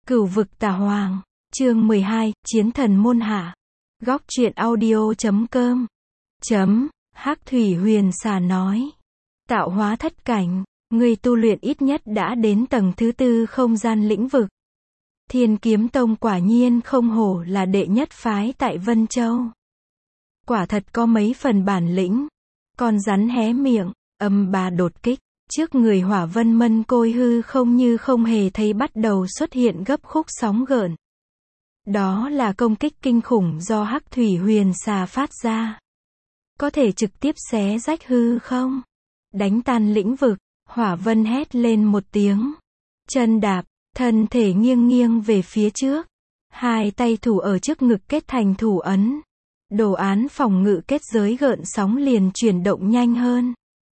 Cửu vực Tà Hoàng, chương 12, Chiến thần môn hạ. Góc truyện audio.com. Hắc Thủy Huyền Xà nói. Tạo hóa thất cảnh, người tu luyện ít nhất đã đến tầng thứ 4 không gian lĩnh vực. Thiên Kiếm Tông quả nhiên không hổ là đệ nhất phái tại Vân Châu. Quả thật có mấy phần bản lĩnh. Con rắn hé miệng, âm bà đột kích. Trước người Hỏa Vân Mân Côi hư không như không hề thấy bắt đầu xuất hiện gấp khúc sóng gợn. Đó là công kích kinh khủng do Hắc Thủy Huyền Xà phát ra. Có thể trực tiếp xé rách hư không. Đánh tan lĩnh vực, Hỏa Vân hét lên một tiếng. Chân đạp, thân thể nghiêng nghiêng về phía trước. Hai tay thủ ở trước ngực kết thành thủ ấn. Đồ án phòng ngự kết giới gợn sóng liền chuyển động nhanh hơn.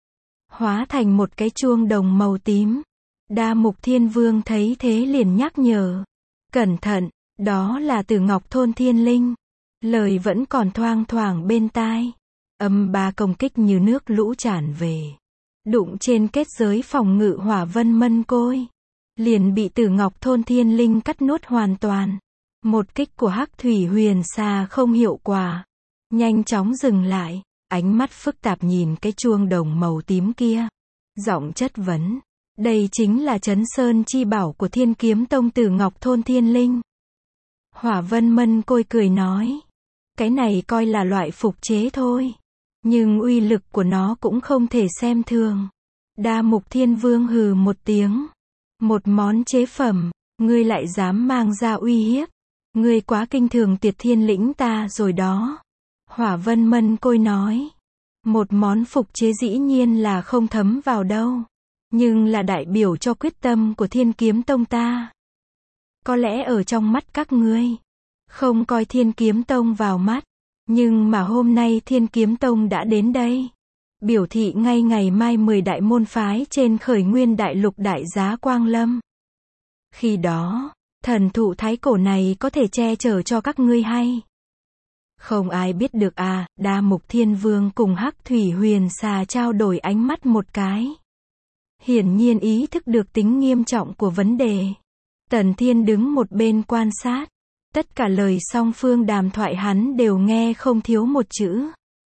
Hóa thành một cái chuông đồng màu tím. Đa Mục Thiên Vương thấy thế liền nhắc nhở. Cẩn thận, đó là từ Ngọc Thôn Thiên Linh. Lời vẫn còn thoang thoảng bên tai. Âm ba công kích như nước lũ tràn về. Đụng trên kết giới phòng ngự Hỏa Vân Mân Côi. Liền bị từ Ngọc Thôn Thiên Linh cắt nuốt hoàn toàn. Một kích của Hắc Thủy Huyền Xà không hiệu quả. Nhanh chóng dừng lại. Ánh mắt phức tạp nhìn cái chuông đồng màu tím kia. Giọng chất vấn. Đây chính là Trấn Sơn chi bảo của Thiên Kiếm Tông từ Ngọc Thôn Thiên Linh. Hỏa Vân Mân Côi cười nói. Cái này coi là loại phục chế thôi. Nhưng uy lực của nó cũng không thể xem thường. Đa Mục Thiên Vương hừ một tiếng. Một món chế phẩm, ngươi lại dám mang ra uy hiếp. Ngươi quá kinh thường Tiệt Thiên Lĩnh ta rồi đó. Hỏa Vân Mân Côi nói. Một món phục chế dĩ nhiên là không thấm vào đâu. Nhưng là đại biểu cho quyết tâm của Thiên Kiếm Tông ta. Có lẽ ở trong mắt các ngươi, không coi Thiên Kiếm Tông vào mắt. Nhưng mà hôm nay Thiên Kiếm Tông đã đến đây. Biểu thị ngay ngày mai 10 đại môn phái trên khởi nguyên đại lục đại giá quang lâm. Khi đó, thần thụ thái cổ này có thể che chở cho các ngươi hay? Không ai biết được à. Đa Mục Thiên Vương cùng Hắc Thủy Huyền Xà trao đổi ánh mắt một cái. Hiển nhiên ý thức được tính nghiêm trọng của vấn đề. Tần Thiên đứng một bên quan sát. Tất cả lời song phương đàm thoại hắn đều nghe không thiếu một chữ.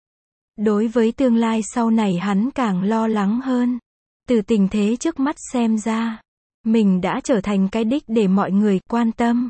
Đối với tương lai sau này hắn càng lo lắng hơn. Từ tình thế trước mắt xem ra, mình đã trở thành cái đích để mọi người quan tâm.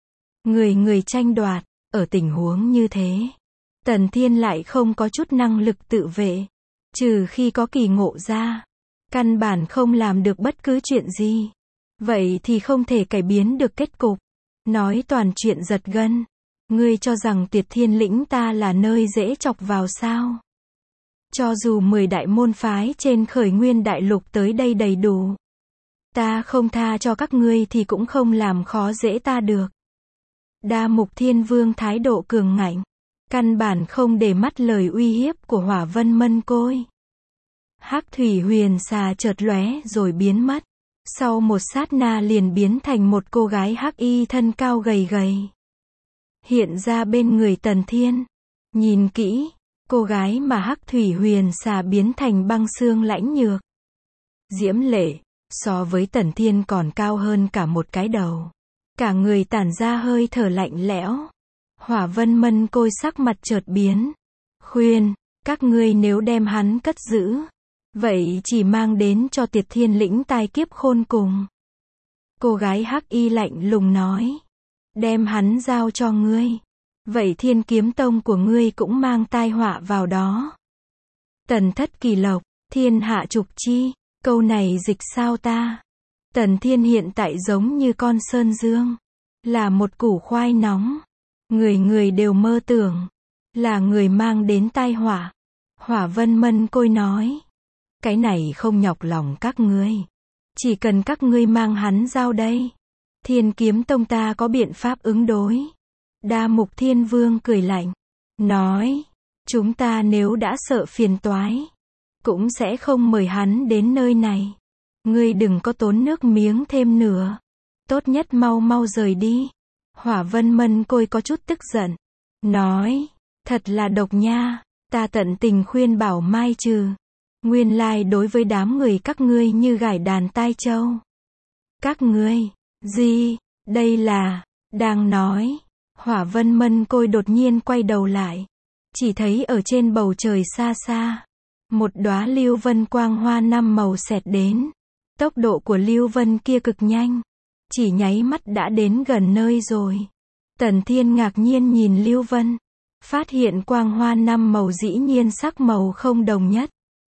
Người tranh đoạt. Ở tình huống như thế, Tần Thiên lại không có chút năng lực tự vệ. Trừ khi có kỳ ngộ ra. Căn bản không làm được bất cứ chuyện gì. Vậy thì không thể cải biến được kết cục. Nói toàn chuyện giật gân. Ngươi cho rằng Tiệt Thiên Lĩnh ta là nơi dễ chọc vào sao? Cho dù 10 đại môn phái trên khởi nguyên đại lục tới đây đầy đủ. Ta không tha cho các ngươi thì cũng không làm khó dễ ta được. Đa Mục Thiên Vương thái độ cường ngạnh. Căn bản không để mắt lời uy hiếp của Hỏa Vân Mân Côi. Hắc Thủy Huyền Xà chợt lóe rồi biến mất. Sau một sát na liền biến thành một cô gái hắc y thân cao gầy gầy. Hiện ra bên người Tần Thiên. Nhìn kỹ, cô gái mà Hắc Thủy Huyền Xà biến thành băng xương lãnh nhược. Diễm lệ, so với Tần Thiên còn cao hơn cả một cái đầu. Cả người tản ra hơi thở lạnh lẽo. Hỏa Vân Mân Côi sắc mặt chợt biến. Khuyên, các ngươi nếu đem hắn cất giữ, vậy chỉ mang đến cho Tiệt Thiên Lĩnh tai kiếp khôn cùng. Cô gái hắc y lạnh lùng nói. Đem hắn giao cho ngươi. Vậy Thiên Kiếm Tông của ngươi cũng mang tai họa vào đó. Tần Thất Kỳ Lộc, thiên hạ trục chi. Câu này dịch sao ta? Tần Thiên hiện tại giống như con sơn dương. Là một củ khoai nóng. Người đều mơ tưởng. Là người mang đến tai họa. Hỏa Vân Mân Côi nói. Cái này không nhọc lòng các ngươi. Chỉ cần các ngươi mang hắn giao đây. Thiên Kiếm Tông ta có biện pháp ứng đối. Đa Mục Thiên Vương cười lạnh. Nói. Chúng ta nếu đã sợ phiền toái. Cũng sẽ không mời hắn đến nơi này. Ngươi đừng có tốn nước miếng thêm nữa. Tốt nhất mau rời đi. Hỏa Vân Mân Côi có chút tức giận. Nói. Thật là độc nha. Ta tận tình khuyên bảo mai trừ. Nguyên lai đối với đám người các ngươi như gải đàn tai trâu. Các ngươi. Gì? Đây là, đang nói, Hỏa Vân Mân Côi đột nhiên quay đầu lại. Chỉ thấy ở trên bầu trời xa xa, một đóa lưu vân quang hoa 5 màu xẹt đến. Tốc độ của lưu vân kia cực nhanh. Chỉ nháy mắt đã đến gần nơi rồi. Tần Thiên ngạc nhiên nhìn lưu vân. Phát hiện quang hoa 5 màu dĩ nhiên sắc màu không đồng nhất.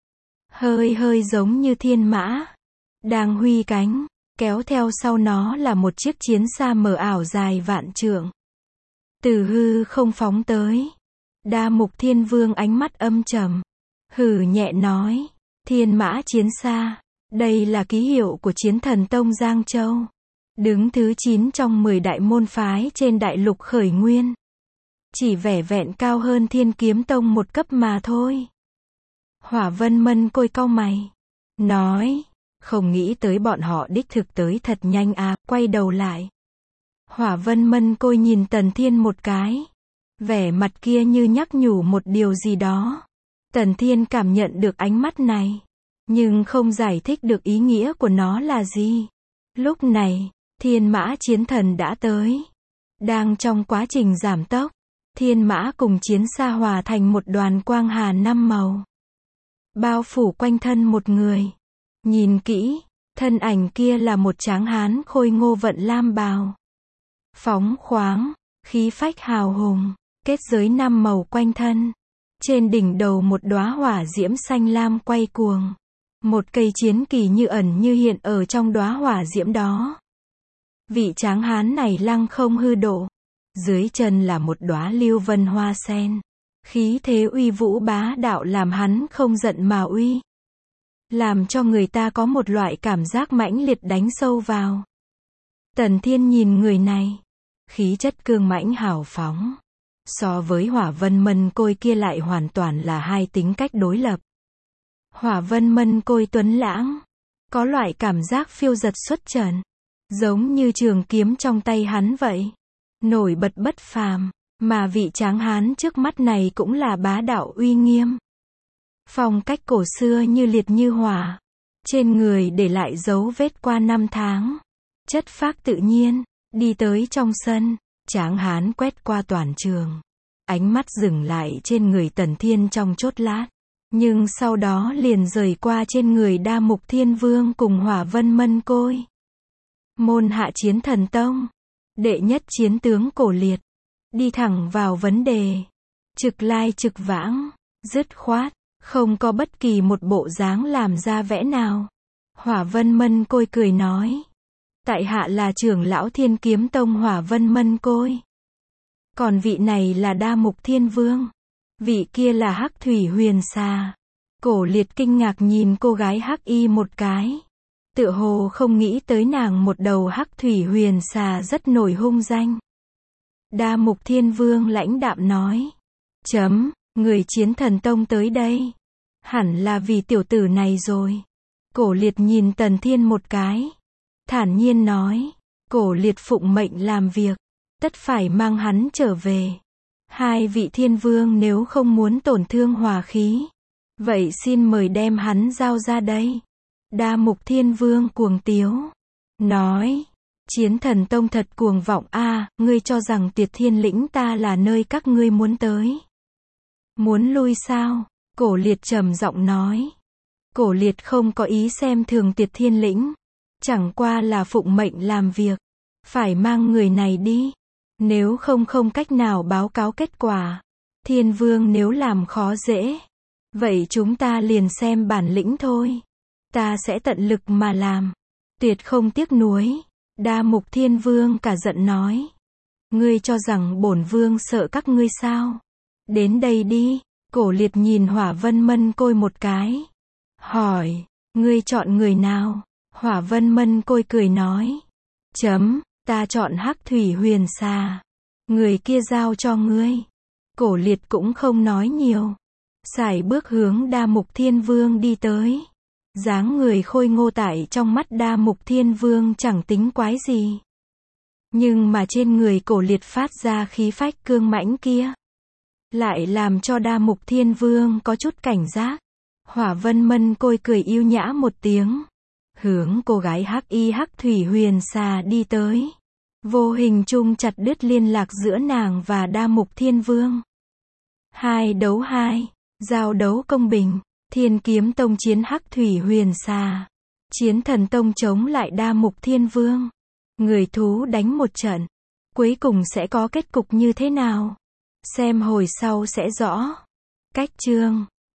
Hơi hơi giống như thiên mã. Đang huy cánh, kéo theo sau nó là một chiếc chiến xa mờ ảo dài vạn trượng. Từ hư không phóng tới. Đa Mục Thiên Vương ánh mắt âm trầm. Hừ nhẹ nói. Thiên mã chiến xa. Đây là ký hiệu của Chiến Thần Tông Giang Châu. Đứng thứ 9 trong 10 đại môn phái trên đại lục khởi nguyên. Chỉ vẻ vẹn cao hơn Thiên Kiếm Tông một cấp mà thôi. Hỏa Vân Mân Côi cau mày. Nói. Không nghĩ tới bọn họ đích thực tới thật nhanh à, quay đầu lại. Hỏa Vân Mân Côi nhìn Tần Thiên một cái. Vẻ mặt kia như nhắc nhủ một điều gì đó. Tần Thiên cảm nhận được ánh mắt này. Nhưng không giải thích được ý nghĩa của nó là gì. Lúc này, Thiên Mã Chiến Thần đã tới. Đang trong quá trình giảm tốc. Thiên Mã cùng chiến xa hòa thành một đoàn quang hà 5 màu. Bao phủ quanh thân một người. Nhìn kỹ, thân ảnh kia là một tráng hán khôi ngô vận lam bào. Phóng khoáng, khí phách hào hùng, kết giới 5 màu quanh thân. Trên đỉnh đầu một đóa hỏa diễm xanh lam quay cuồng. Một cây chiến kỳ như ẩn như hiện ở trong đóa hỏa diễm đó. Vị tráng hán này lăng không hư độ. Dưới chân là một đóa lưu vân hoa sen. Khí thế uy vũ bá đạo làm hắn không giận mà uy. Làm cho người ta có một loại cảm giác mãnh liệt đánh sâu vào. Tần Thiên nhìn người này. Khí chất cương mãnh hào phóng. So với Hỏa Vân Mân Côi kia lại hoàn toàn là hai tính cách đối lập. Hỏa Vân Mân Côi tuấn lãng. Có loại cảm giác phiêu dật xuất trần. Giống như trường kiếm trong tay hắn vậy. Nổi bật bất phàm. Mà vị tráng hán trước mắt này cũng là bá đạo uy nghiêm. Phong cách cổ xưa như liệt như hỏa. Trên người để lại dấu vết qua 5 tháng. Chất phác tự nhiên. Đi tới trong sân. Tráng hán quét qua toàn trường. Ánh mắt dừng lại trên người Tần Thiên trong chốt lát. Nhưng sau đó liền rời qua trên người Đa Mục Thiên Vương cùng Hỏa Vân Mân Côi. Môn hạ Chiến Thần Tông. Đệ nhất chiến tướng Cổ Liệt. Đi thẳng vào vấn đề. Trực lai trực vãng. Dứt khoát. Không có bất kỳ một bộ dáng làm ra vẽ nào. Hỏa Vân Mân Côi cười nói. Tại hạ là trưởng lão Thiên Kiếm Tông Hỏa Vân Mân Côi. Còn vị này là Đa Mục Thiên Vương. Vị kia là Hắc Thủy Huyền Xà. Cổ Liệt kinh ngạc nhìn cô gái hắc y một cái. Tựa hồ không nghĩ tới nàng một đầu Hắc Thủy Huyền Xà rất nổi hung danh. Đa Mục Thiên Vương lãnh đạm nói. Người Chiến Thần Tông tới đây. Hẳn là vì tiểu tử này rồi. Cổ Liệt nhìn Tần Thiên một cái. Thản nhiên nói. Cổ Liệt phụng mệnh làm việc. Tất phải mang hắn trở về. Hai vị thiên vương nếu không muốn tổn thương hòa khí. Vậy xin mời đem hắn giao ra đây. Đa Mục Thiên Vương cuồng tiếu. Nói. Chiến Thần Tông thật cuồng vọng a, ngươi cho rằng Tiệt Thiên Lĩnh ta là nơi các ngươi muốn tới. Muốn lui sao? Cổ Liệt trầm giọng nói. Cổ Liệt không có ý xem thường Tiệt Thiên Lĩnh. Chẳng qua là phụng mệnh làm việc. Phải mang người này đi. Nếu không cách nào báo cáo kết quả. Thiên Vương nếu làm khó dễ. Vậy chúng ta liền xem bản lĩnh thôi. Ta sẽ tận lực mà làm. Tuyệt không tiếc nuối. Đa Mục Thiên Vương cả giận nói. Ngươi cho rằng bổn vương sợ các ngươi sao? Đến đây đi. Cổ Liệt nhìn Hỏa Vân Mân Côi một cái. Hỏi. Ngươi chọn người nào? Hỏa Vân Mân Côi cười nói. Ta chọn Hắc Thủy Huyền Xà. Người kia giao cho ngươi. Cổ Liệt cũng không nói nhiều. Sải bước hướng Đa Mục Thiên Vương đi tới. Dáng người khôi ngô tại trong mắt Đa Mục Thiên Vương chẳng tính quái gì. Nhưng mà trên người Cổ Liệt phát ra khí phách cương mãnh kia. Lại làm cho Đa Mục Thiên Vương có chút cảnh giác. Hỏa Vân Mân Côi cười yêu nhã một tiếng. Hướng cô gái hắc y Hắc Thủy Huyền Xà đi tới. vô hình chung chặt đứt liên lạc giữa nàng và Đa Mục Thiên Vương. 2 đấu 2, giao đấu công bình, Thiên Kiếm Tông chiến Hắc Thủy Huyền Xà, Chiến Thần Tông chống lại Đa Mục Thiên Vương. Người thú đánh một trận, cuối cùng sẽ có kết cục như thế nào? Xem hồi sau sẽ rõ. Cách chương